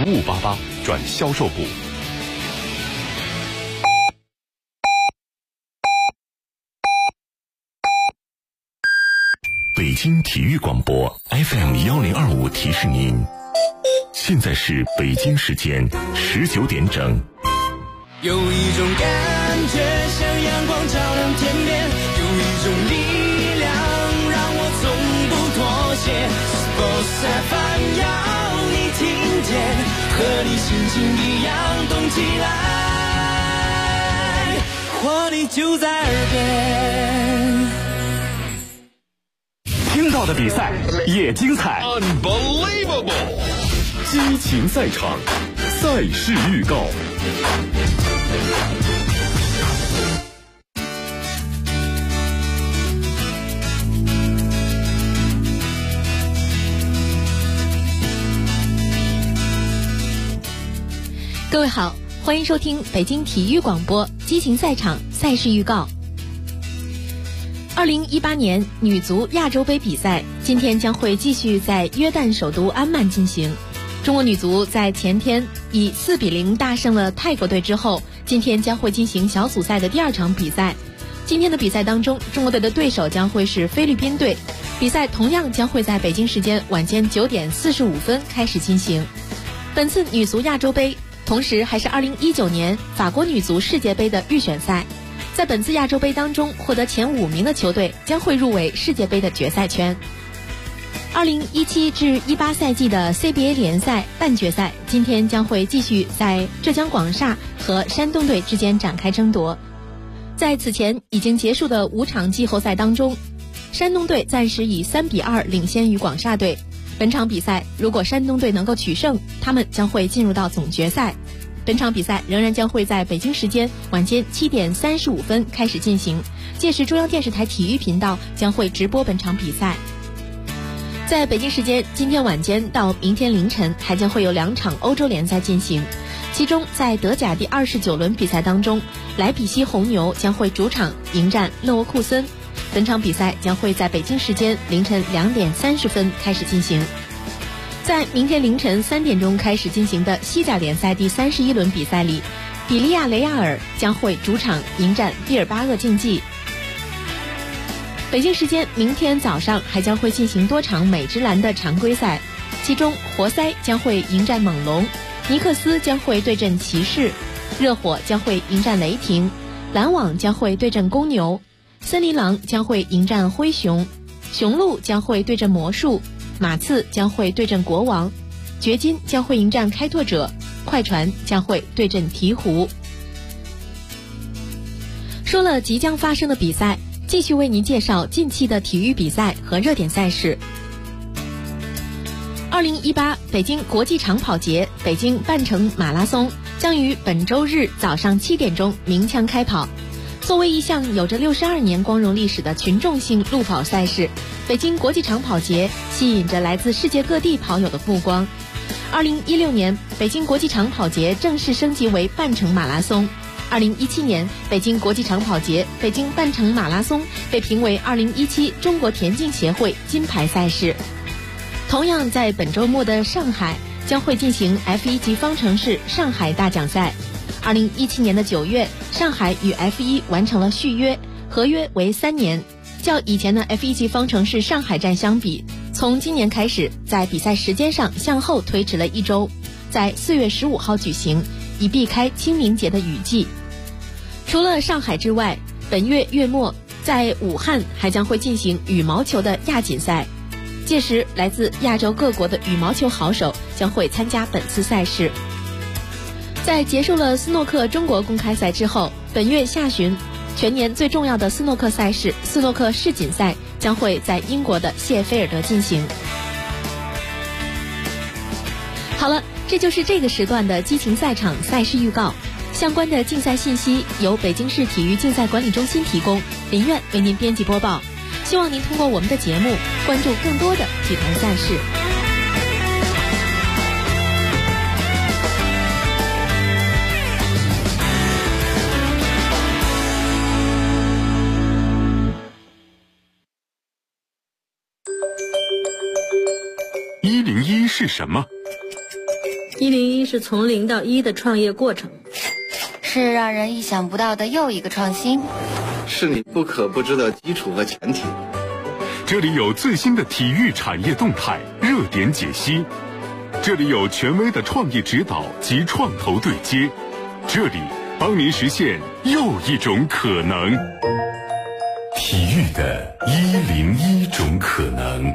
5588转销售部。 北京体育广播 FM1025提示您，现在是北京时间19点整。 有一种感觉像阳光照亮天边，有一种力量让我从不妥协。Sports FM 要你听见，和你心情一样动起来，活力就在耳边。 听到的比赛也精彩 Unbelievable 激情赛场，赛事预告。 各位好，欢迎收听北京体育广播激情赛场赛事预告。2018年女足亚洲杯比赛今天将会继续在约旦首都安曼进行。中国女足在前天以4-0大胜了泰国队之后，今天将会进行小组赛的第2场比赛。今天的比赛当中，中国队的对手将会是菲律宾队，比赛同样将会在北京时间晚间9点45分开始进行。本次女足亚洲杯同时还是2019年法国女足世界杯的预选赛，在本次亚洲杯当中获得前5名的球队将会入围世界杯的决赛圈。2017至18赛季的 CBA 联赛半决赛今天将会继续在浙江广厦和山东队之间展开争夺。在此前已经结束的5场季后赛当中，山东队暂时以3-2领先于广厦队。本场比赛如果山东队能够取胜，他们将会进入到总决赛。本场比赛仍然将会在北京时间晚间7点35分开始进行，届时中央电视台体育频道将会直播本场比赛。在北京时间今天晚间到明天凌晨还将会有2场欧洲联赛进行，其中在德甲第29轮比赛当中，莱比锡红牛将会主场迎战勒沃库森。本场比赛将会在北京时间凌晨2点30分开始进行。在明天凌晨3点钟开始进行的西甲联赛第31轮比赛里，比利亚雷亚尔将会主场迎战毕尔巴鄂竞技。北京时间明天早上还将会进行多场美职篮的常规赛，其中活塞将会迎战猛龙，尼克斯将会对阵骑士，热火将会迎战雷霆，篮网将会对阵公牛，森林狼将会迎战灰熊，雄鹿将会对阵魔术，马刺将会对阵国王，掘金将会迎战开拓者，快船将会对阵鹈鹕。说了即将发生的比赛，继续为您介绍近期的体育比赛和热点赛事。2018北京国际长跑节北京半程马拉松将于本周日早上7点钟鸣枪开跑。作为一项有着62年光荣历史的群众性路跑赛事，北京国际长跑节吸引着来自世界各地跑友的目光。2016年，北京国际长跑节正式升级为半程马拉松。2017年，北京国际长跑节北京半程马拉松被评为2017中国田径协会金牌赛事。同样在本周末的上海将会进行 F1 级方程式上海大奖赛。2017年的9月，上海与 F1 完成了续约，合约为3年。较以前的 F1 级方程式上海站相比，从今年开始在比赛时间上向后推迟了1周，在4月15号举行，以避开清明节的雨季。除了上海之外，本月月末在武汉还将会进行羽毛球的亚锦赛，届时来自亚洲各国的羽毛球好手将会参加本次赛事。在结束了斯诺克中国公开赛之后，本月下旬全年最重要的斯诺克赛事斯诺克世锦赛将会在英国的谢菲尔德进行。好了，这就是这个时段的激情赛场赛事预告。相关的竞赛信息由北京市体育竞赛管理中心提供，林苑为您编辑播报。希望您通过我们的节目关注更多的体坛赛事。 101是什么？ 101是从0到1的创业过程， 是让人意想不到的又一个创新， 是你不可不知的基础和前提。 这里有最新的体育产业动态热点解析，这里有权威的创业指导及创投对接，这里帮您实现又一种可能。体育的101种可能。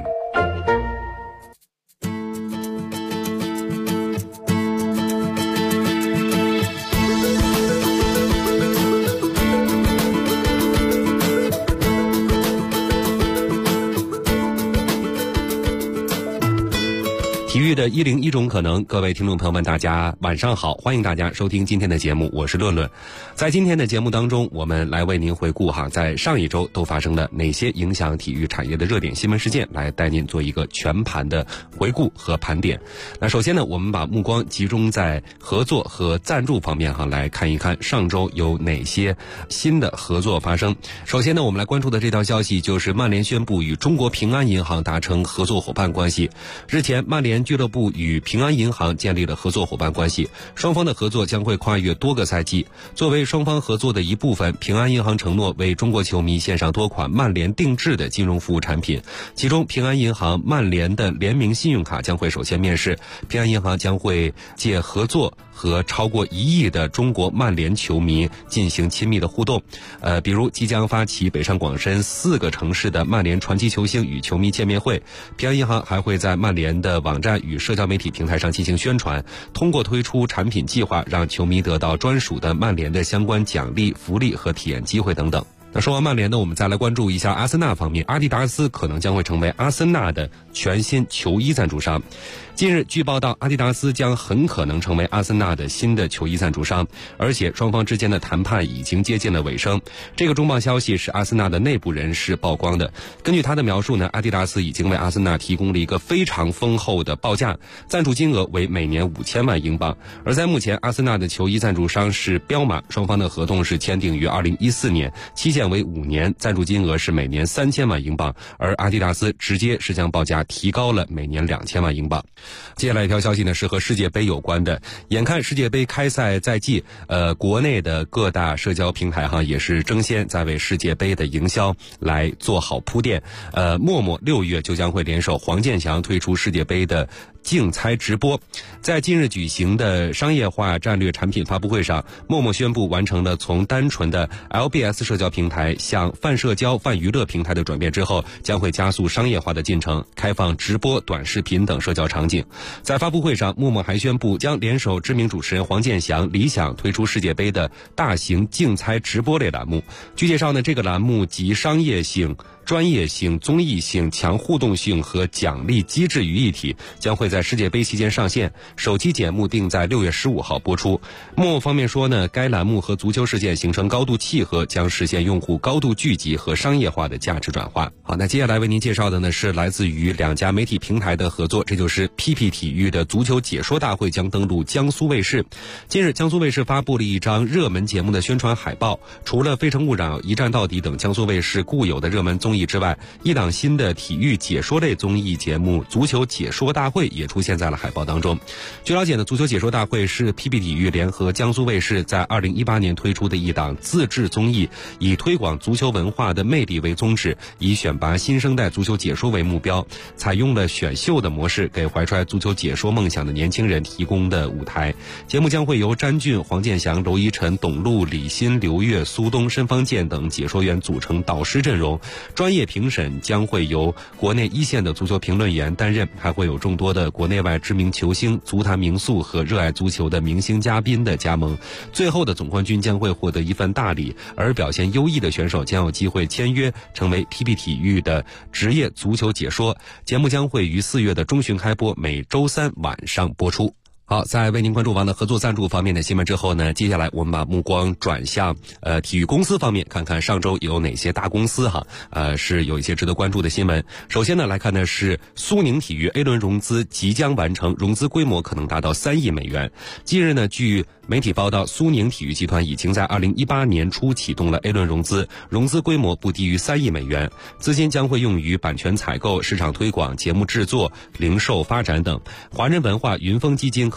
体育的101种可能，各位听众朋友们，大家晚上好，欢迎大家收听今天的节目，我是论论。在今天的节目当中，我们来为您回顾在上一周都发生了哪些影响体育产业的热点新闻事件，来带您做一个全盘的回顾和盘点。那首先呢，我们把目光集中在合作和赞助方面来看一看上周有哪些新的合作发生。首先呢，我们来关注的这条消息就是曼联宣布与中国平安银行达成合作伙伴关系。日前，曼联俱乐部与平安银行建立了合作伙伴关系，双方的合作将会跨越多个赛季。作为双方合作的一部分，平安银行承诺为中国球迷献上多款曼联定制的金融服务产品，其中平安银行曼联的联名信用卡将会首先面世。平安银行将会借合作和超过1亿的中国曼联球迷进行亲密的互动，比如即将发起北上广深4个城市的曼联传奇球星与球迷见面会。平安银行还会在曼联的网站与社交媒体平台上进行宣传，通过推出产品计划，让球迷得到专属的曼联的相关奖励、福利和体验机会等等。那说完曼联呢，我们再来关注一下阿森纳方面，阿迪达斯可能将会成为阿森纳的全新球衣赞助商。近日据报道，阿迪达斯将很可能成为阿森纳的新的球衣赞助商，而且双方之间的谈判已经接近了尾声。这个重磅消息是阿森纳的内部人士曝光的。根据他的描述呢，阿迪达斯已经为阿森纳提供了一个非常丰厚的报价，赞助金额为每年5000万英镑。而在目前，阿森纳的球衣赞助商是彪马，双方的合同是签订于2014年，期限为5年，赞助金额是每年3000万英镑，而阿迪达斯直接是将报价提高了每年2000万英镑。接下来一条消息呢，是和世界杯有关的。眼看世界杯开赛在即，国内的各大社交平台也是争先在为世界杯的营销来做好铺垫。陌陌6月就将会联手黄健翔推出世界杯的竞猜直播。在近日举行的商业化战略产品发布会上，陌陌宣布完成了从单纯的 LBS 社交平台向泛社交、泛娱乐平台的转变之后，将会加速商业化的进程，开放直播、短视频等社交场景。在发布会上，陌陌还宣布将联手知名主持人黄健翔、李想推出世界杯的大型竞猜直播类栏目。据介绍呢，这个栏目集商业性、专业性、综艺性、强互动性和奖励机制于一体，将会在世界杯期间上线。首期节目定在6月15号播出。陌陌方面说呢，该栏目和足球事件形成高度契合，将实现用户高度聚集和商业化的价值转化。好，那接下来为您介绍的呢是来自于2家媒体平台的合作，这就是PP体育的足球解说大会将登陆江苏卫视。近日，江苏卫视发布了一张热门节目的宣传海报，除了《非诚勿扰》、一站到底等江苏卫视固有的热门综艺之外，一档新的体育解说类综艺节目足球解说大会也出现在了海报当中。据了解呢，足球解说大会是 PP 体育联合江苏卫视在2018年推出的一档自制综艺，以推广足球文化的魅力为宗旨，以选拔新生代足球解说为目标，采用了选秀的模式，给怀揣足球解说梦想的年轻人提供的舞台。节目将会由詹俊、黄健翔、娄一晨、董路、李欣、刘越、苏东、申方健等解说员组成导师阵容，专业评审将会由国内一线的足球评论员担任，还会有众多的国内外知名球星、足坛名宿和热爱足球的明星嘉宾的加盟。最后的总冠军将会获得一份大礼，而表现优异的选手将有机会签约成为 PP 体育的职业足球解说。节目将会于4月的中旬开播，每周3晚上播出。好，在为您关注完了合作赞助方面的新闻之后呢，接下来我们把目光转向体育公司方面，看看上周有哪些大公司是有一些值得关注的新闻。首先呢，来看的是苏宁体育 A 轮融资即将完成，融资规模可能达到3亿美元。近日呢，据媒体报道，苏宁体育集团已经在2018年初启动了 A 轮融资，融资规模不低于3亿美元，资金将会用于版权采购、市场推广、节目制作、零售发展等。华人文化、云峰基金和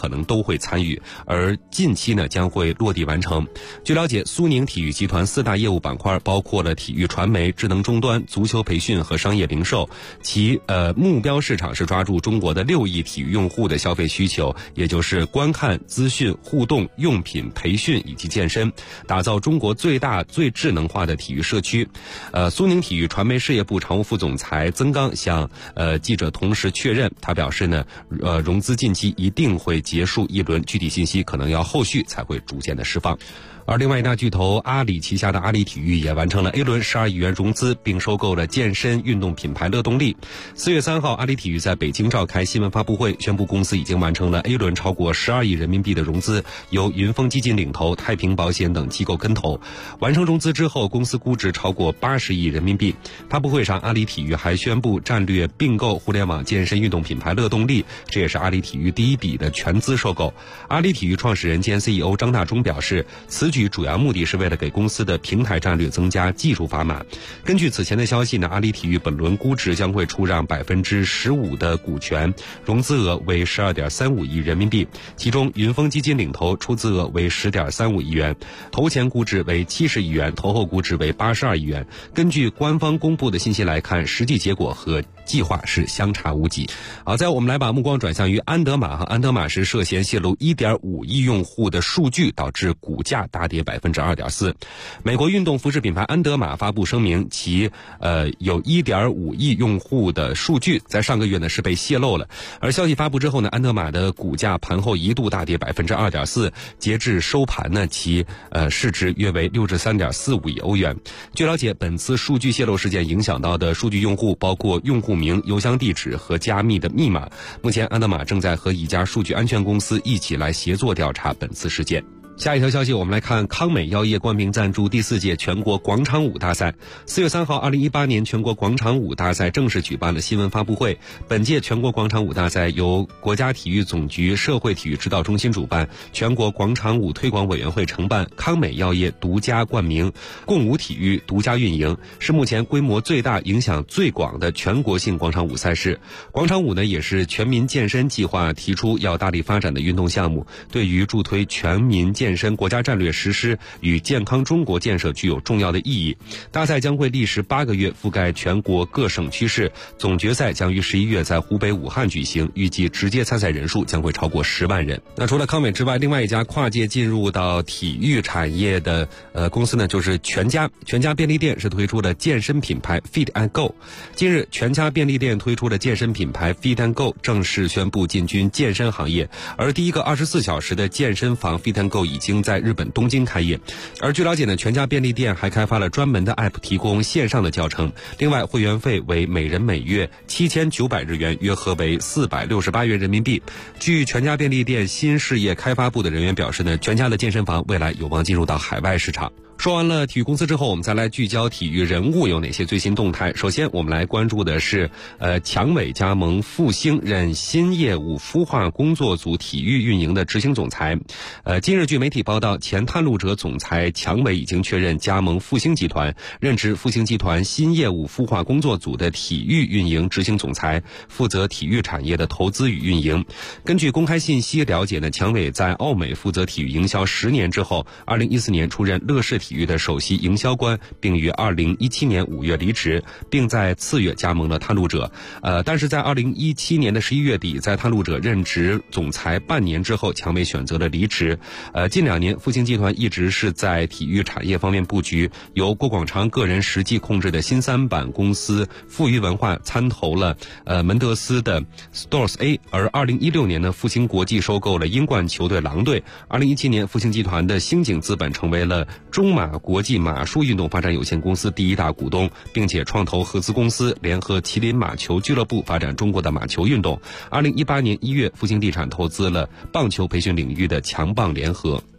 可能都会参与，而近期呢将会落地完成。据了解，苏宁体育集团4大业务板块包括了体育传媒、智能终端、足球培训和商业零售，其目标市场是抓住中国的6亿体育用户的消费需求，也就是观看、资讯、互动、用品、培训以及健身，打造中国最大最智能化的体育社区。苏宁体育传媒事业部常务副总裁曾刚向记者同时确认，他表示呢，融资近期一定会结束一轮，具体信息可能要后续才会逐渐的释放。而另外一大巨头阿里旗下的阿里体育也完成了 A 轮12亿元融资，并收购了健身运动品牌乐动力。4月3号，阿里体育在北京召开新闻发布会，宣布公司已经完成了 A 轮超过12亿人民币的融资，由云峰基金领投，太平保险等机构跟投。完成融资之后，公司估值超过80亿人民币。发布会上，阿里体育还宣布战略并购互联网健身运动品牌乐动力，这也是阿里体育第一笔的全资收购。阿里体育创始人兼 CEO 张大中表示，此举主要目的是为了给公司的平台战略增加技术砝码。根据此前的消息呢，阿里体育本轮估值将会出让15%的股权，融资额为12.35亿人民币，其中云峰基金领投，出资额为10.35亿元，投前估值为70亿元，投后估值为82亿元。根据官方公布的信息来看，实际结果和计划是相差无几。好，再我们来把目光转向于安德玛。安德玛是涉嫌泄露 1.5 亿用户的数据，导致股价大跌 2.4%。美国运动服饰品牌安德玛发布声明，其有 1.5 亿用户的数据在上个月呢是被泄露了。而消息发布之后呢，安德玛的股价盘后一度大跌 2.4%， 截至收盘呢，其市值约为63.45亿欧元。据了解，本次数据泄露事件影响到的数据用户包括用户名、邮箱地址和加密的密码。目前安德玛正在和一家数据安全公司一起来协作调查本次事件。下一条消息，我们来看康美药业冠名赞助第4届全国广场舞大赛。4月3号，2018年全国广场舞大赛正式举办了新闻发布会。本届全国广场舞大赛由国家体育总局社会体育指导中心主办，全国广场舞推广委员会承办，康美药业独家冠名，共舞体育独家运营，是目前规模最大、影响最广的全国性广场舞赛事。广场舞呢，也是全民健身计划提出要大力发展的运动项目，对于助推全民健身国家战略实施与健康中国建设具有重要的意义。大赛将会历时8个月，覆盖全国各省区市，总决赛将于11月在湖北武汉举行，预计直接参赛人数将会超过10万人。那除了康美之外，另外一家跨界进入到体育产业的公司呢，就是全家便利店是推出了健身品牌 Fit and Go。近日，全家便利店推出的健身品牌 Fit and Go 正式宣布进军健身行业，而第一个24小时的健身房 Fit and Go 已经在日本东京开业。而据了解呢，全家便利店还开发了专门的 App 提供线上的教程，另外会员费为每人每月7900日元，约合为468元人民币。据全家便利店新事业开发部的人员表示呢，全家的健身房未来有望进入到海外市场。说完了体育公司之后，我们再来聚焦体育人物有哪些最新动态。首先我们来关注的是强伟加盟复兴，任新业务孵化工作组体育运营的执行总裁。今日据媒体报道，前探路者总裁强伟已经确认加盟复兴集团，任职复兴集团新业务孵化工作组的体育运营执行总裁，负责体育产业的投资与运营。根据公开信息了解呢，强伟在奥美负责体育营销10年之后，2014年出任乐视体育的首席营销官，并于2017年5月离职，并在次月加盟了探路者。但是在2017年的11月底，在探路者任职总裁半年之后，强伟选择了离职。近2年，复兴集团一直是在体育产业方面布局，由郭广昌个人实际控制的新三板公司富余文化参投了门德斯的 Stores A， 而2016年呢，复兴国际收购了英冠球队狼队。2017年，复兴集团的星景资本成为了中马国际马术运动发展有限公司第1大股东，并且创投合资公司联合麒麟马球俱乐部发展中国的马球运动。2018年1月，复兴地产投资了棒球培训领域的强棒联合。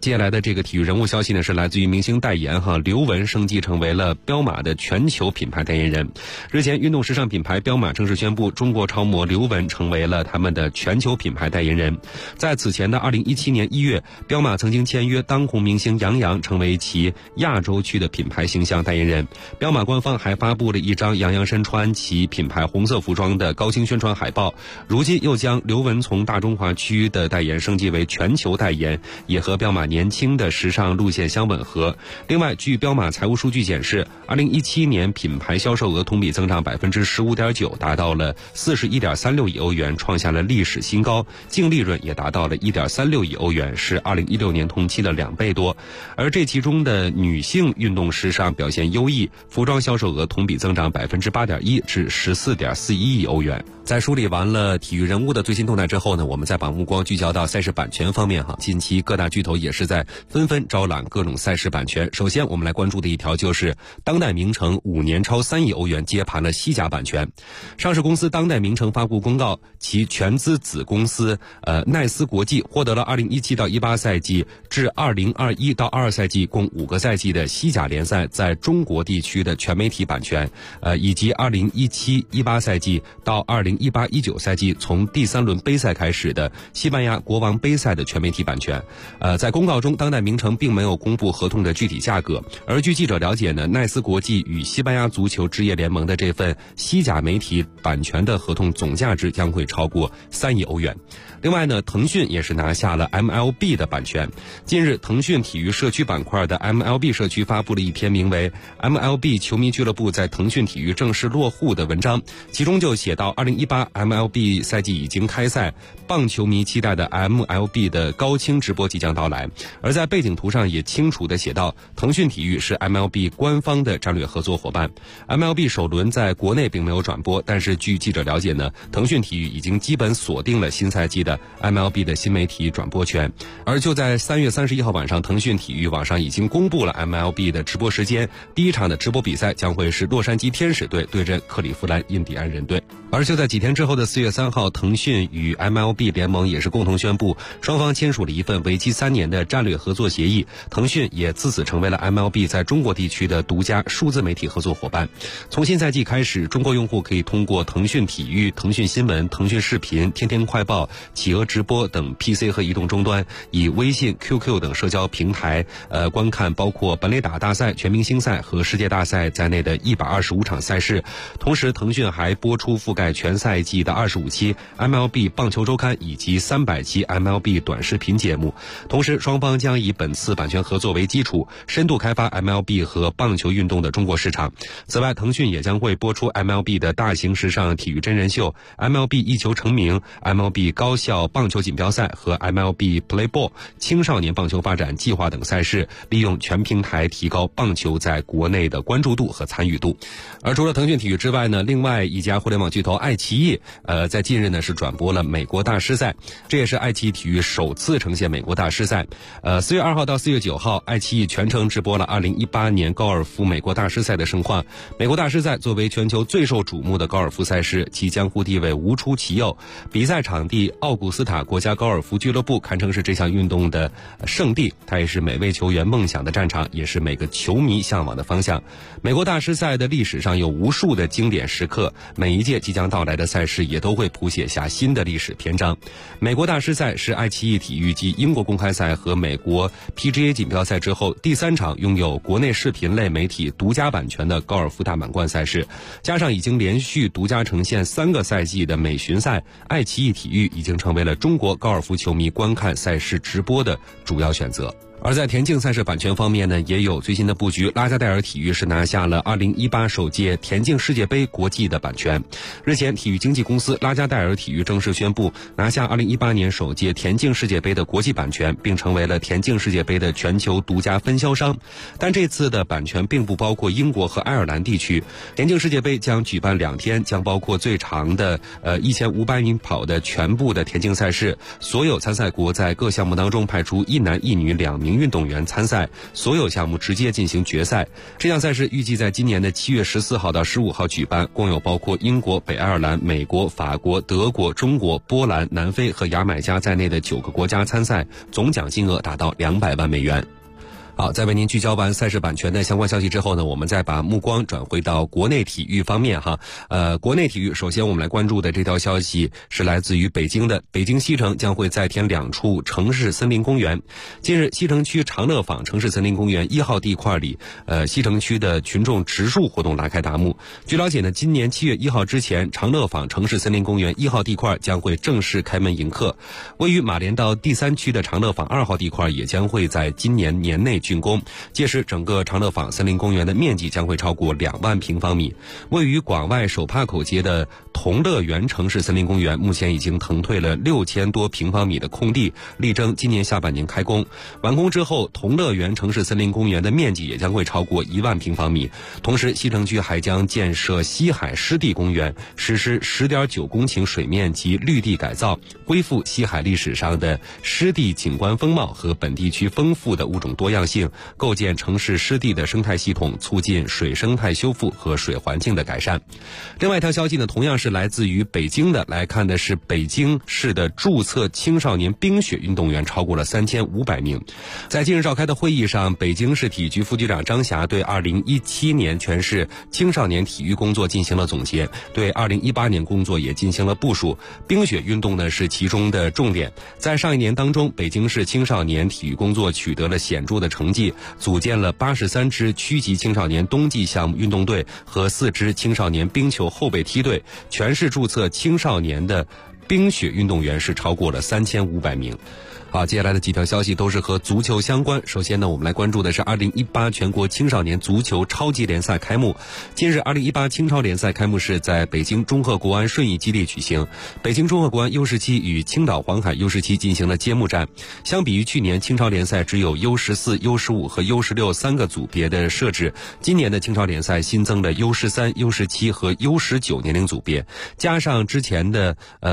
接下来的这个体育人物消息呢，是来自于明星代言刘雯升级成为了彪马的全球品牌代言人。日前，运动时尚品牌彪马正式宣布，中国超模刘雯成为了他们的全球品牌代言人。在此前的2017年1月，彪马曾经签约当红明星杨洋，成为其亚洲区的品牌形象代言人。彪马官方还发布了一张杨洋身穿其品牌红色服装的高清宣传海报。如今又将刘雯从大中华区的代言升级为全球代言，也和彪马年轻的时尚路线相吻合。另外，据彪马财务数据显示，2017年品牌销售额同比增长15.9%，达到了41.36亿欧元，创下了历史新高，净利润也达到了1.36亿欧元，是2016年同期的2倍多。而这其中的女性运动时尚表现优异，服装销售额同比增长8.1%至14.41亿欧元。在梳理完了体育人物的最新动态之后呢，我们再把目光聚焦到赛事版权方面近期各大巨头也是在纷纷招揽各种赛事版权。首先我们来关注的一条就是当代名城5年超3亿欧元接盘了西甲版权。上市公司当代名城发布公告，其全资子公司奈斯国际获得了2017到18赛季至2021到22赛季共5个赛季的西甲联赛在中国地区的全媒体版权，以及2017-18赛季到2018-19赛季从第3轮杯赛开始的西班牙国王杯赛的全媒体版权。在公告中，当代名城并没有公布合同的具体价格，而据记者了解呢，奈斯国际与西班牙足球职业联盟的这份西甲媒体版权的合同总价值将会超过3亿欧元。另外呢，腾讯也是拿下了 MLB 的版权。近日，腾讯体育社区板块的 MLB 社区发布了一篇名为 MLB 球迷俱乐部在腾讯体育正式落户的文章，其中就写到2018 MLB 赛季已经开赛，棒球迷期待的 MLB 的高清直播即将到来。而在背景图上也清楚地写到，腾讯体育是 MLB 官方的战略合作伙伴。MLB 首轮在国内并没有转播，但是据记者了解呢，腾讯体育已经基本锁定了新赛季的 MLB 的新媒体转播权。而就在3月31号晚上，腾讯体育网上已经公布了 MLB 的直播时间，第一场的直播比赛将会是洛杉矶天使队对阵克利夫兰印第安人队。而就在几天之后的4月3号，腾讯与 MLB 联盟也是共同宣布，双方签署了一份为期3年的战略合作协议，腾讯也自此成为了 MLB 在中国地区的独家数字媒体合作伙伴。从新赛季开始，中国用户可以通过腾讯体育、腾讯新闻、腾讯视频、天天快报、企鹅直播等 PC 和移动终端，以微信、QQ 等社交平台观看包括本垒打大赛、全明星赛和世界大赛在内的125场赛事。同时，腾讯还播出覆盖全赛季的25期 MLB 棒球周刊以及300期 MLB 短视频节目。同时，双方将以本次版权合作为基础，深度开发 MLB 和棒球运动的中国市场。此外，腾讯也将会播出 MLB 的大型时尚体育真人秀、MLB 一球成名、MLB 高校棒球锦标赛和 MLB Play Ball 青少年棒球发展计划等赛事，利用全平台提高棒球在国内的关注度和参与度。而除了腾讯体育之外呢，另外一家互联网巨头爱奇艺在近日呢是转播了美国大师赛，这也是爱奇艺体育首次呈现美国大师赛。4月2号到4月9号，爱奇艺全程直播了2018年高尔夫美国大师赛的盛况。美国大师赛作为全球最受瞩目的高尔夫赛事，其江湖地位无出其右。比赛场地奥古斯塔国家高尔夫俱乐部堪称是这项运动的圣地，它也是每位球员梦想的战场，也是每个球迷向往的方向。美国大师赛的历史上有无数的经典时刻，每一届即将到来的赛事也都会谱写下新的历史篇章。美国大师赛是爱奇艺体育继英国公开赛和美国 PGA 锦标赛之后第3场拥有国内视频类媒体独家版权的高尔夫大满贯赛事，加上已经连续独家呈现3个赛季的美巡赛，爱奇艺体育已经成为了中国高尔夫球迷观看赛事直播的主要选择。而在田径赛事版权方面呢，也有最新的布局。拉加戴尔体育是拿下了2018首届田径世界杯国际的版权。日前，体育经纪公司拉加戴尔体育正式宣布拿下2018年首届田径世界杯的国际版权，并成为了田径世界杯的全球独家分销商。但这次的版权并不包括英国和爱尔兰地区。田径世界杯将举办2天，将包括最长的1500米跑的全部的田径赛事。所有参赛国在各项目当中派出1男1女2名名运动员参赛，所有项目直接进行决赛。这项赛事预计在今年的7月14号到15号举办，共有包括英国、北爱尔兰、美国、法国、德国、中国、波兰、南非和牙买加在内的9个国家参赛，总奖金额达到200万美元。好，在为您聚焦完赛事版权的相关消息之后呢，我们再把目光转回到国内体育方面哈。国内体育，首先我们来关注的这条消息是来自于北京的，北京西城将会再添2处城市森林公园。近日，西城区长乐坊城市森林公园1号地块里，西城区的群众植树活动拉开大幕。据了解呢，今年7月1号之前，长乐坊城市森林公园1号地块将会正式开门迎客。位于马连道第3区的长乐坊2号地块也将会在今年年内竣工，届时整个长乐坊森林公园的面积将会超过2万平方米。位于广外手帕口街的同乐园城市森林公园目前已经腾退了6000多平方米的空地，力争今年下半年开工。完工之后，同乐园城市森林公园的面积也将会超过1万平方米。同时，西城区还将建设西海湿地公园，实施10.9公顷水面及绿地改造，恢复西海历史上的湿地景观风貌和本地区丰富的物种多样性，构建城市湿地的生态系统，促进水生态修复和水环境的改善。另外一条消息呢，同样是来自于北京的，来看的是北京市的注册青少年冰雪运动员超过了3500名。在近日召开的会议上，北京市体育局副局长张霞对2017年全市青少年体育工作进行了总结，对2018年工作也进行了部署。冰雪运动呢是其中的重点。在上一年当中，北京市青少年体育工作取得了显著的成绩，组建了83支区级青少年冬季项目运动队和4支青少年冰球后备梯队，全市注册青少年的冰雪运动员是超过了3500名。好，接下来的几条消息都是和足球相关。首先呢，我们来关注的是2018全国青少年足球超级联赛开幕。近日，2018青超联赛开幕式在北京中赫国安顺义基地举行。北京中赫国安 U17 与青岛黄海 U17 进行了揭幕战。相比于去年青超联赛只有 U14、U15 和 U16 3个组别的设置，今年的青超联赛新增了 U13、U17 和 U19 年龄组别，加上之前的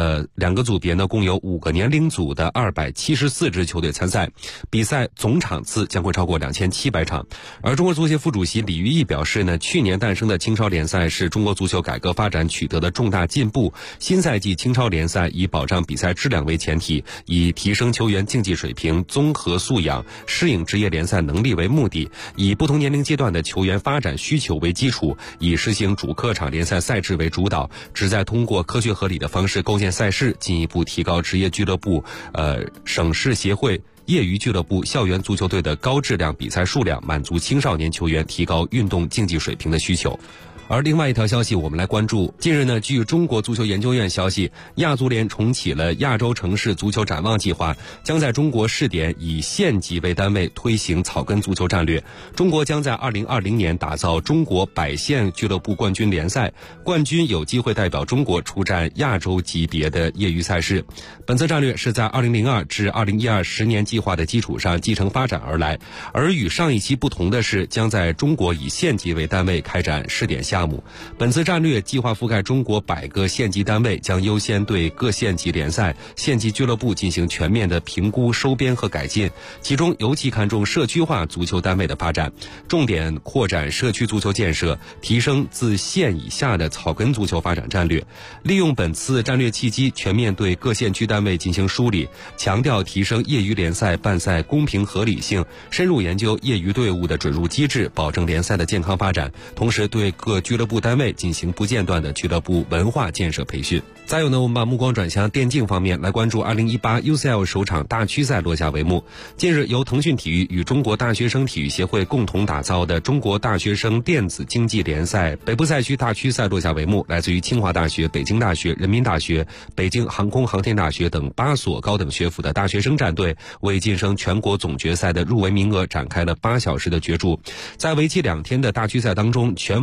2个组别呢，共有5个年龄组的274支球队参赛，比赛总场次将会超过2700场。而中国足协副主席李于毅表示呢，去年诞生的青超联赛是中国足球改革发展取得的重大进步。新赛季青超联赛以保障比赛质量为前提，以提升球员竞技水平、综合素养、适应职业联赛能力为目的，以不同年龄阶段的球员发展需求为基础，以实行主客场联赛赛制为主导，旨在通过科学合理的方式构建赛事，进一步提高职业俱乐部、省市协会、业余俱乐部、校园足球队的高质量比赛数量，满足青少年球员提高运动竞技水平的需求。而另外一条消息我们来关注，近日呢，据中国足球研究院消息，亚足联重启了亚洲城市足球展望计划，将在中国试点以县级为单位推行草根足球战略。中国将在2020年打造中国100县俱乐部冠军联赛，冠军有机会代表中国出战亚洲级别的业余赛事。本次战略是在2002至2012 10年计划的基础上继承发展而来，而与上一期不同的是，将在中国以县级为单位开展试点项目。本次战略计划覆盖中国100个县级单位，将优先对各县级联赛、县级俱乐部进行全面的评估、收编和改进，其中尤其看重社区化足球单位的发展，重点扩展社区足球建设，提升自县以下的草根足球发展战略。利用本次战略契机，全面对各县区单位进行梳理，强调提升业余联赛办赛公平合理性，深入研究业余队伍的准入机制，保证联赛的健康发展，同时对各俱乐部单位进行不间断的俱乐部文化建设培训。再有呢，我们把目光转向电竞方面，来关注2018 UCL 首场大区赛落下帷幕。近日，由腾讯体育与中国大学生体育协会共同打造的中国大学生电子竞技联赛北部赛区大区赛落下帷幕。来自于清华大学、北京大学、人民大学、北京航空航天大学等8所高等学府的大学生战队，为晋升全国总决赛的入围名额展开了8小时的角逐。在为期2天的大区赛当中，全网直播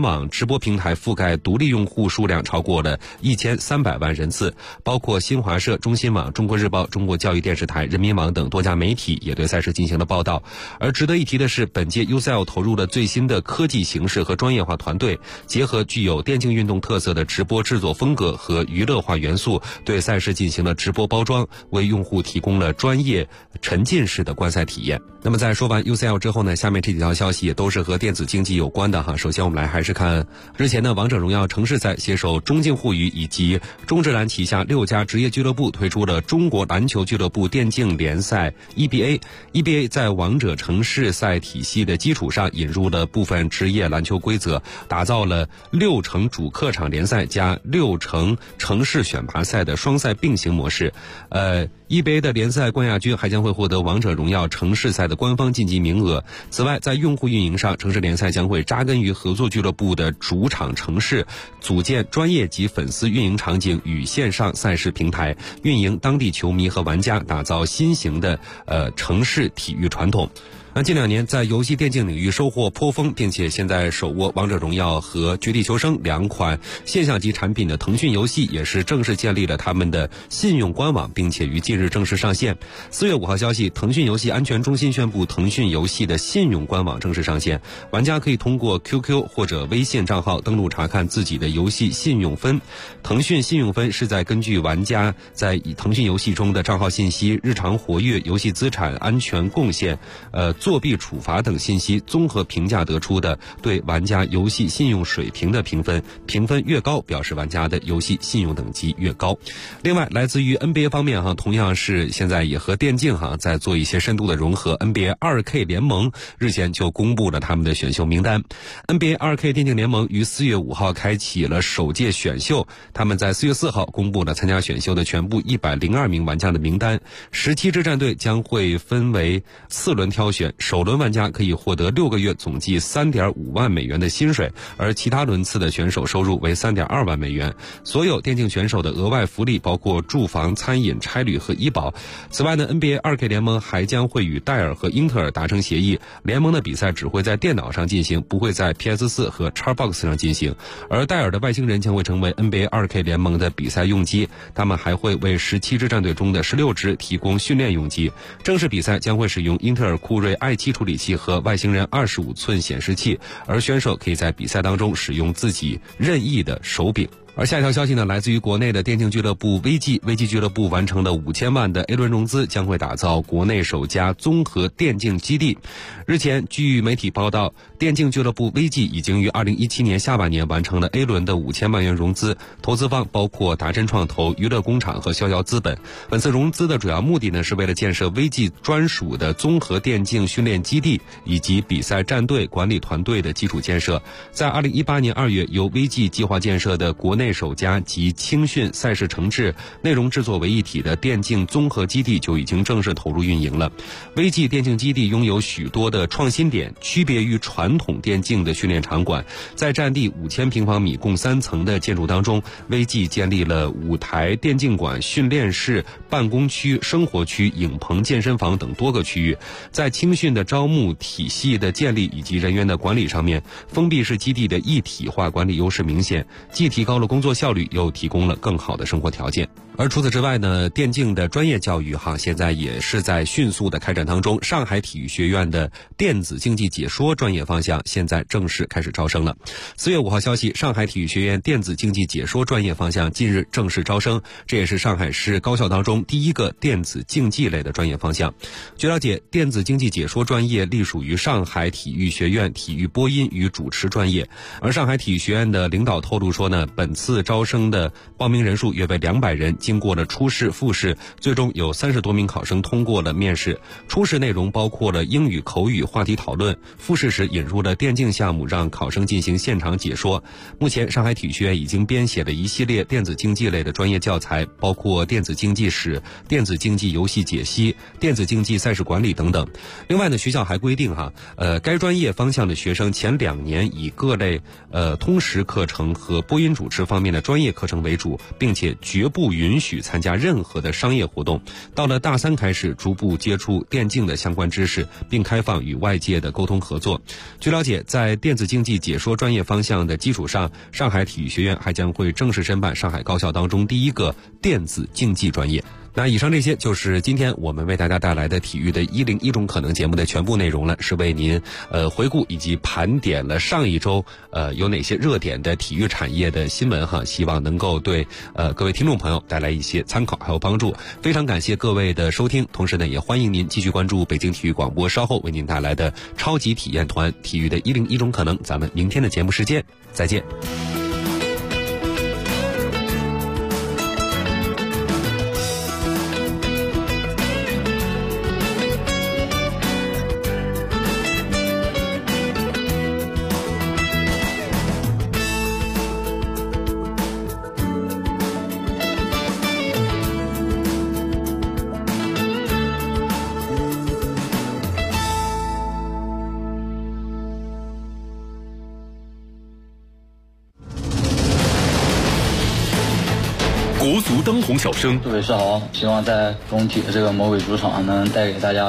播平台覆盖独立用户数量超过了1300万人次，包括新华社、中新网、中国日报、中国教育电视台、人民网等多家媒体也对赛事进行了报道。而值得一提的是，本届 UCL 投入了最新的科技形式和专业化团队，结合具有电竞运动特色的直播制作风格和娱乐化元素，对赛事进行了直播包装，为用户提供了专业沉浸式的观赛体验。那么在说完 UCL 之后呢，下面这几条消息也都是和电子竞技有关的哈。首先我们来还是看日前的王者荣耀城市赛，携手中信互娱以及中职篮旗下6家职业俱乐部推出了中国篮球俱乐部电竞联赛 EBA。EBA 在王者城市赛体系的基础上，引入了部分职业篮球规则，打造了6城主客场联赛加6城城市选拔赛的双赛并行模式。EBA 的联赛冠亚军还将会获得王者荣耀城市赛的官方晋级名额。此外，在用户运营上，城市联赛将会扎根于合作俱乐部的主场城市，组建专业级粉丝运营场景与线上赛事平台，运营当地球迷和玩家，打造新型的城市体育传统。那近2年在游戏电竞领域收获颇丰，并且现在手握王者荣耀和绝地求生2款现象级产品的腾讯游戏，也是正式建立了他们的信用官网，并且于近日正式上线。4月5号消息，腾讯游戏安全中心宣布，腾讯游戏的信用官网正式上线，玩家可以通过 QQ 或者微信账号登录查看自己的游戏信用分。腾讯信用分是在根据玩家在腾讯游戏中的账号信息、日常活跃、游戏资产、安全贡献、作弊处罚等信息综合评价得出的对玩家游戏信用水平的评分，评分越高表示玩家的游戏信用等级越高。另外，来自于 NBA 方面同样是现在也和电竞在做一些深度的融合。 NBA 2K 联盟日前就公布了他们的选秀名单。 NBA 2K 电竞联盟于4月5号开启了首届选秀，他们在4月4号公布了参加选秀的全部102名玩家的名单。17支战队将会分为4轮挑选，首轮玩家可以获得6个月总计3.5万美元的薪水，而其他轮次的选手收入为3.2万美元。所有电竞选手的额外福利包括住房、餐饮、差旅和医保。此外呢， NBA 2K 联盟还将会与戴尔和英特尔达成协议，联盟的比赛只会在电脑上进行，不会在 PS4 和 Xbox 上进行。而戴尔的外星人将会成为 NBA 2K 联盟的比赛用机，他们还会为17支战队中的16支提供训练用机。正式比赛将会使用英特尔酷睿 i7 处理器和外星人25寸显示器，而选手可以在比赛当中使用自己任意的手柄。而下一条消息呢，来自于国内的电竞俱乐部 VG 俱乐部完成了5000万的 A 轮融资，将会打造国内首家综合电竞基地。日前，据媒体报道，电竞俱乐部 VG 已经于2017年下半年完成了 A 轮的5000万元融资，投资方包括达真创投、娱乐工厂和逍遥资本。本次融资的主要目的呢，是为了建设 VG 专属的综合电竞训练基地以及比赛战队管理团队的基础建设。在2018年2月，由 VG 计划建设的国内首家集青训、赛事承制、内容制作为一体的电竞综合基地就已经正式投入运营了。VG 电竞基地拥有许多的创新点，区别于传统电竞的训练场馆。在占地5000平方米、共3层的建筑当中， VG 建立了舞台、电竞馆、训练室、办公区、生活区、影棚、健身房等多个区域。在青训的招募、体系的建立以及人员的管理上面，封闭式基地的一体化管理优势明显，既提高了工作效率，又提供了更好的生活条件。而除此之外呢，电竞的专业教育现在也是在迅速的开展当中。上海体育学院的电子竞技解说专业方向现在正式开始招生了。4月5号消息，上海体育学院电子竞技解说专业方向近日正式招生，这也是上海市高校当中第一个电子竞技类的专业方向。据了解，电子竞技解说专业隶属于上海体育学院体育播音与主持专业。而上海体育学院的领导透露说呢，本次招生的报名人数约为200人，经过了初试、复试，最终有30多名考生通过了面试。初试内容包括了英语口语话题讨论，复试时引入了电竞项目，让考生进行现场解说。目前上海体育学院已经编写了一系列电子竞技类的专业教材，包括电子竞技史、电子竞技游戏解析、电子竞技赛事管理等等。另外呢，学校还规定该专业方向的学生前2年以各类通识课程和播音主持方面的专业课程为主，并且绝不允许参加任何的商业活动。到了大3开始逐步接触电竞的相关知识，并开放与外界的沟通合作。据了解，在电子竞技解说专业方向的基础上，上海体育学院还将会正式申办上海高校当中第一个电子竞技专业。那以上这些就是今天我们为大家带来的体育的101种可能节目的全部内容了，是为您回顾以及盘点了上一周有哪些热点的体育产业的新闻哈，希望能够对各位听众朋友带来一些参考还有帮助。非常感谢各位的收听，同时呢也欢迎您继续关注北京体育广播稍后为您带来的超级体验团体育的101种可能。咱们明天的节目时间再见。 国足当红小生， 各位是好，希望在中体的这个魔鬼主场能带给大家